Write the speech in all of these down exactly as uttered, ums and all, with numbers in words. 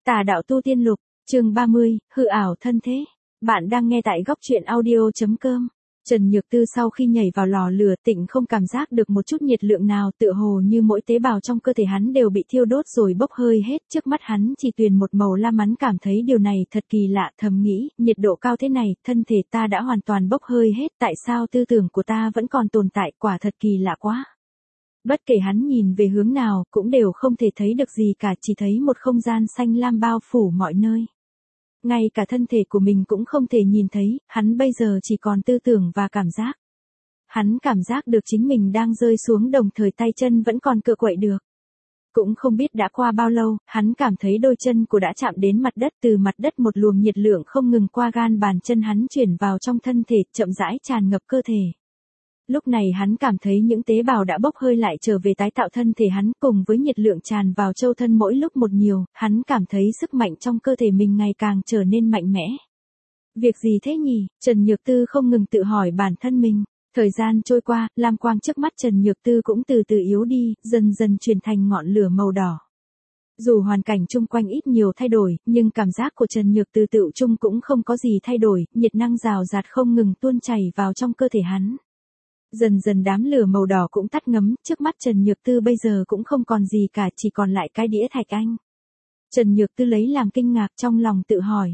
Tà đạo tu tiên lục, chương ba mươi, hư ảo thân thế. Bạn đang nghe tại góc truyện audio.com. Trần Nhược Tư sau khi nhảy vào lò lửa Tịnh không cảm giác được một chút nhiệt lượng nào, tựa hồ như mỗi tế bào trong cơ thể hắn đều bị thiêu đốt rồi bốc hơi hết, trước mắt hắn chỉ tuyền một màu lam. Hắn cảm thấy điều này thật kỳ lạ, thầm nghĩ, nhiệt độ cao thế này, thân thể ta đã hoàn toàn bốc hơi hết, tại sao tư tưởng của ta vẫn còn tồn tại, quả thật kỳ lạ quá. Bất kể hắn nhìn về hướng nào, cũng đều không thể thấy được gì cả, chỉ thấy một không gian xanh lam bao phủ mọi nơi. Ngay cả thân thể của mình cũng không thể nhìn thấy, hắn bây giờ chỉ còn tư tưởng và cảm giác. Hắn cảm giác được chính mình đang rơi xuống, đồng thời tay chân vẫn còn cựa quậy được. Cũng không biết đã qua bao lâu, hắn cảm thấy đôi chân của đã chạm đến mặt đất, từ mặt đất một luồng nhiệt lượng không ngừng qua gan bàn chân hắn chuyển vào trong thân thể, chậm rãi tràn ngập cơ thể. Lúc này hắn cảm thấy những tế bào đã bốc hơi lại trở về tái tạo thân thể hắn, cùng với nhiệt lượng tràn vào châu thân mỗi lúc một nhiều, hắn cảm thấy sức mạnh trong cơ thể mình ngày càng trở nên mạnh mẽ. Việc gì thế nhỉ? Trần Nhược Tư không ngừng tự hỏi bản thân mình. Thời gian trôi qua, lam quang trước mắt Trần Nhược Tư cũng từ từ yếu đi, dần dần chuyển thành ngọn lửa màu đỏ. Dù hoàn cảnh chung quanh ít nhiều thay đổi, nhưng cảm giác của Trần Nhược Tư tự chung cũng không có gì thay đổi, nhiệt năng rào rạt không ngừng tuôn chảy vào trong cơ thể hắn. Dần dần đám lửa màu đỏ cũng tắt ngấm, trước mắt Trần Nhược Tư bây giờ cũng không còn gì cả, chỉ còn lại cái đĩa thạch anh. Trần Nhược Tư lấy làm kinh ngạc, trong lòng tự hỏi.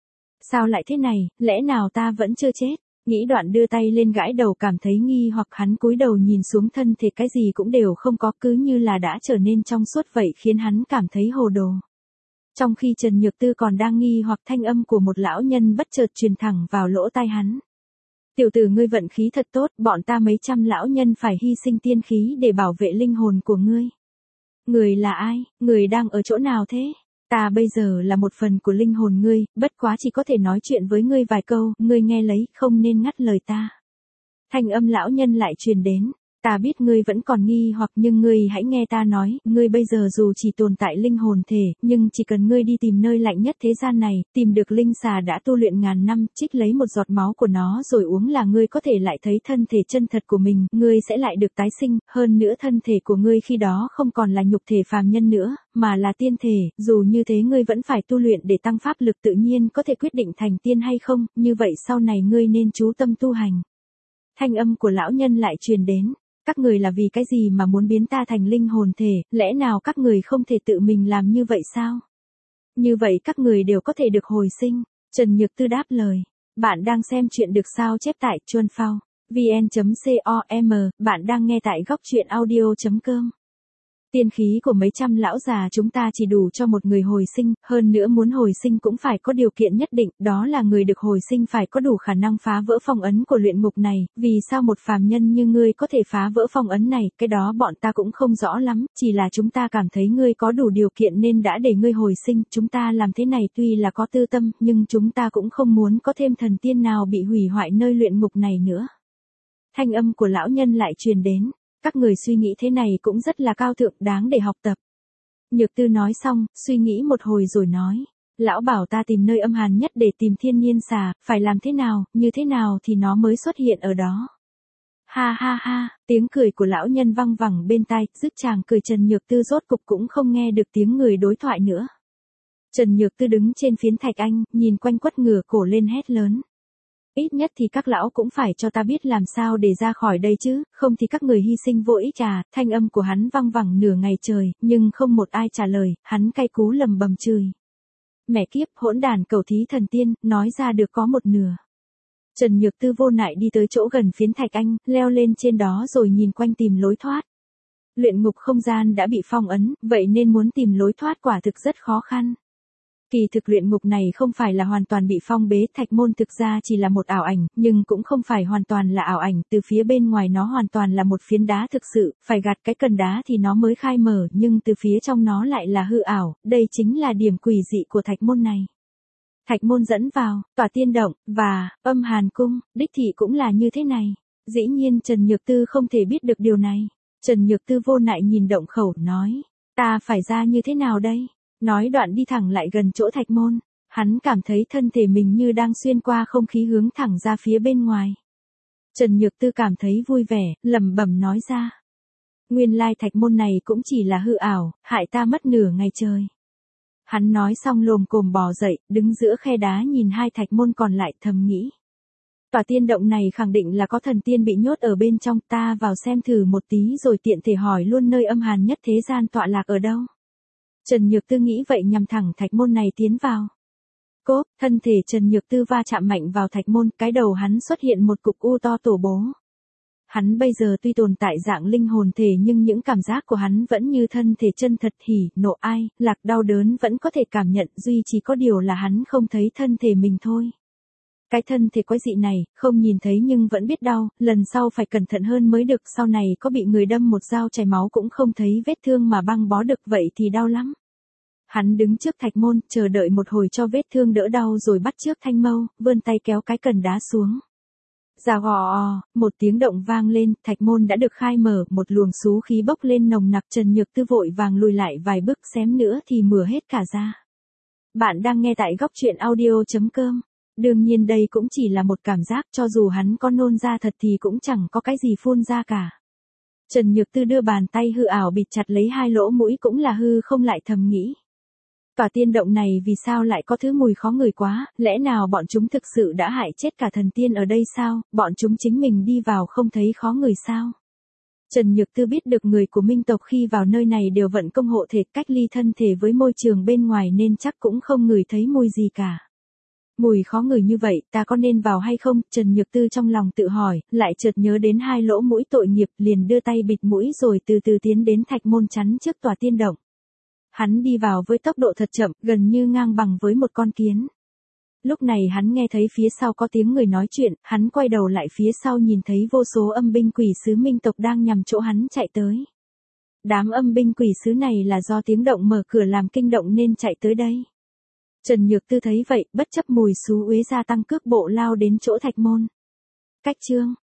Sao lại thế này, lẽ nào ta vẫn chưa chết? Nghĩ đoạn đưa tay lên gãi đầu, cảm thấy nghi hoặc, hắn cúi đầu nhìn xuống thân thể, cái gì cũng đều không có, cứ như là đã trở nên trong suốt vậy, khiến hắn cảm thấy hồ đồ. Trong khi Trần Nhược Tư còn đang nghi hoặc, thanh âm của một lão nhân bất chợt truyền thẳng vào lỗ tai hắn. Tiểu tử, ngươi vận khí thật tốt, bọn ta mấy trăm lão nhân phải hy sinh tiên khí để bảo vệ linh hồn của ngươi. Người là ai? Người đang ở chỗ nào thế? Ta bây giờ là một phần của linh hồn ngươi, bất quá chỉ có thể nói chuyện với ngươi vài câu, ngươi nghe lấy, không nên ngắt lời ta. Thanh âm lão nhân lại truyền đến. Ta biết ngươi vẫn còn nghi hoặc, nhưng ngươi hãy nghe ta nói, ngươi bây giờ dù chỉ tồn tại linh hồn thể, nhưng chỉ cần ngươi đi tìm nơi lạnh nhất thế gian này, tìm được linh xà đã tu luyện ngàn năm, trích lấy một giọt máu của nó rồi uống là ngươi có thể lại thấy thân thể chân thật của mình, ngươi sẽ lại được tái sinh, hơn nữa thân thể của ngươi khi đó không còn là nhục thể phàm nhân nữa, mà là tiên thể, dù như thế ngươi vẫn phải tu luyện để tăng pháp lực, tự nhiên có thể quyết định thành tiên hay không, như vậy sau này ngươi nên chú tâm tu hành. Thanh âm của lão nhân lại truyền đến. Các người là vì cái gì mà muốn biến ta thành linh hồn thể, lẽ nào các người không thể tự mình làm như vậy sao? Như vậy các người đều có thể được hồi sinh. Trần Nhược Tư đáp lời. Bạn đang xem chuyện được sao chép tại chuan phao vn chấm com, bạn đang nghe tại góc truyện audio.com. Tiên khí của mấy trăm lão già chúng ta chỉ đủ cho một người hồi sinh, hơn nữa muốn hồi sinh cũng phải có điều kiện nhất định, đó là người được hồi sinh phải có đủ khả năng phá vỡ phong ấn của luyện ngục này, vì sao một phàm nhân như ngươi có thể phá vỡ phong ấn này, cái đó bọn ta cũng không rõ lắm, chỉ là chúng ta cảm thấy ngươi có đủ điều kiện nên đã để ngươi hồi sinh, chúng ta làm thế này tuy là có tư tâm, nhưng chúng ta cũng không muốn có thêm thần tiên nào bị hủy hoại nơi luyện ngục này nữa. Thanh âm của lão nhân lại truyền đến. Các người suy nghĩ thế này cũng rất là cao thượng, đáng để học tập. Nhược Tư nói xong, suy nghĩ một hồi rồi nói. Lão bảo ta tìm nơi âm hàn nhất để tìm thiên nhiên xà, phải làm thế nào, như thế nào thì nó mới xuất hiện ở đó. Ha ha ha, tiếng cười của lão nhân văng vẳng bên tai, dứt chàng cười Trần Nhược Tư rốt cục cũng không nghe được tiếng người đối thoại nữa. Trần Nhược Tư đứng trên phiến thạch anh, nhìn quanh quất ngửa cổ lên hét lớn. Ít nhất thì các lão cũng phải cho ta biết làm sao để ra khỏi đây chứ, không thì các người hy sinh vô ích à. Thanh âm của hắn văng vẳng nửa ngày trời, nhưng không một ai trả lời, hắn cay cú lầm bầm chửi. Mẹ kiếp, hỗn đàn cầu thí thần tiên, nói ra được có một nửa. Trần Nhược Tư vô nại đi tới chỗ gần phiến thạch anh, leo lên trên đó rồi nhìn quanh tìm lối thoát. Luyện ngục không gian đã bị phong ấn, vậy nên muốn tìm lối thoát quả thực rất khó khăn. Kỳ thực luyện ngục này không phải là hoàn toàn bị phong bế, thạch môn thực ra chỉ là một ảo ảnh, nhưng cũng không phải hoàn toàn là ảo ảnh, từ phía bên ngoài nó hoàn toàn là một phiến đá thực sự, phải gạt cái cần đá thì nó mới khai mở, nhưng từ phía trong nó lại là hư ảo, đây chính là điểm quỷ dị của thạch môn này. Thạch môn dẫn vào, tỏa tiên động, và, âm hàn cung, đích thị cũng là như thế này. Dĩ nhiên Trần Nhược Tư không thể biết được điều này. Trần Nhược Tư vô nại nhìn động khẩu, nói, ta phải ra như thế nào đây? Nói đoạn đi thẳng lại gần chỗ thạch môn, hắn cảm thấy thân thể mình như đang xuyên qua không khí hướng thẳng ra phía bên ngoài. Trần Nhược Tư cảm thấy vui vẻ, lẩm bẩm nói ra. Nguyên lai thạch môn này cũng chỉ là hư ảo, hại ta mất nửa ngày trời. Hắn nói xong lồm cồm bò dậy, đứng giữa khe đá nhìn hai thạch môn còn lại thầm nghĩ. Tòa tiên động này khẳng định là có thần tiên bị nhốt ở bên trong, ta vào xem thử một tí rồi tiện thể hỏi luôn nơi âm hàn nhất thế gian tọa lạc ở đâu. Trần Nhược Tư nghĩ vậy nhằm thẳng thạch môn này tiến vào. Cốp, thân thể Trần Nhược Tư va chạm mạnh vào thạch môn, cái đầu hắn xuất hiện một cục u to tổ bố. Hắn bây giờ tuy tồn tại dạng linh hồn thể nhưng những cảm giác của hắn vẫn như thân thể chân thật, hỉ, nộ, ai, lạc, đau đớn vẫn có thể cảm nhận, duy chỉ có điều là hắn không thấy thân thể mình thôi. Cái thân thể quái dị này, không nhìn thấy nhưng vẫn biết đau, lần sau phải cẩn thận hơn mới được, sau này có bị người đâm một dao chảy máu cũng không thấy vết thương mà băng bó được, vậy thì đau lắm. Hắn đứng trước thạch môn, chờ đợi một hồi cho vết thương đỡ đau rồi bắt trước thanh mâu, vươn tay kéo cái cần đá xuống. Rào gò o, một tiếng động vang lên, thạch môn đã được khai mở, một luồng xú khí bốc lên nồng nặc. Trần Nhược Tư vội vàng lùi lại vài bước, xém nữa thì mửa hết cả ra. Bạn đang nghe tại góc truyện audio chấm com. Đương nhiên đây cũng chỉ là một cảm giác, cho dù hắn có nôn ra thật thì cũng chẳng có cái gì phun ra cả. Trần Nhược Tư đưa bàn tay hư ảo bịt chặt lấy hai lỗ mũi cũng là hư không, lại thầm nghĩ. Tòa tiên động này vì sao lại có thứ mùi khó ngửi quá, lẽ nào bọn chúng thực sự đã hại chết cả thần tiên ở đây sao, bọn chúng chính mình đi vào không thấy khó ngửi sao? Trần Nhược Tư biết được người của Minh tộc khi vào nơi này đều vận công hộ thể, cách ly thân thể với môi trường bên ngoài nên chắc cũng không ngửi thấy mùi gì cả. Mùi khó ngửi như vậy, ta có nên vào hay không? Trần Nhược Tư trong lòng tự hỏi, lại chợt nhớ đến hai lỗ mũi tội nghiệp, liền đưa tay bịt mũi rồi từ từ tiến đến thạch môn chắn trước tòa tiên động. Hắn đi vào với tốc độ thật chậm, gần như ngang bằng với một con kiến. Lúc này hắn nghe thấy phía sau có tiếng người nói chuyện, hắn quay đầu lại phía sau nhìn thấy vô số âm binh quỷ sứ Minh tộc đang nhằm chỗ hắn chạy tới. Đám âm binh quỷ sứ này là do tiếng động mở cửa làm kinh động nên chạy tới đây. Trần Nhược Tư thấy vậy, bất chấp mùi xú uế gia tăng cước bộ lao đến chỗ thạch môn. Cách chương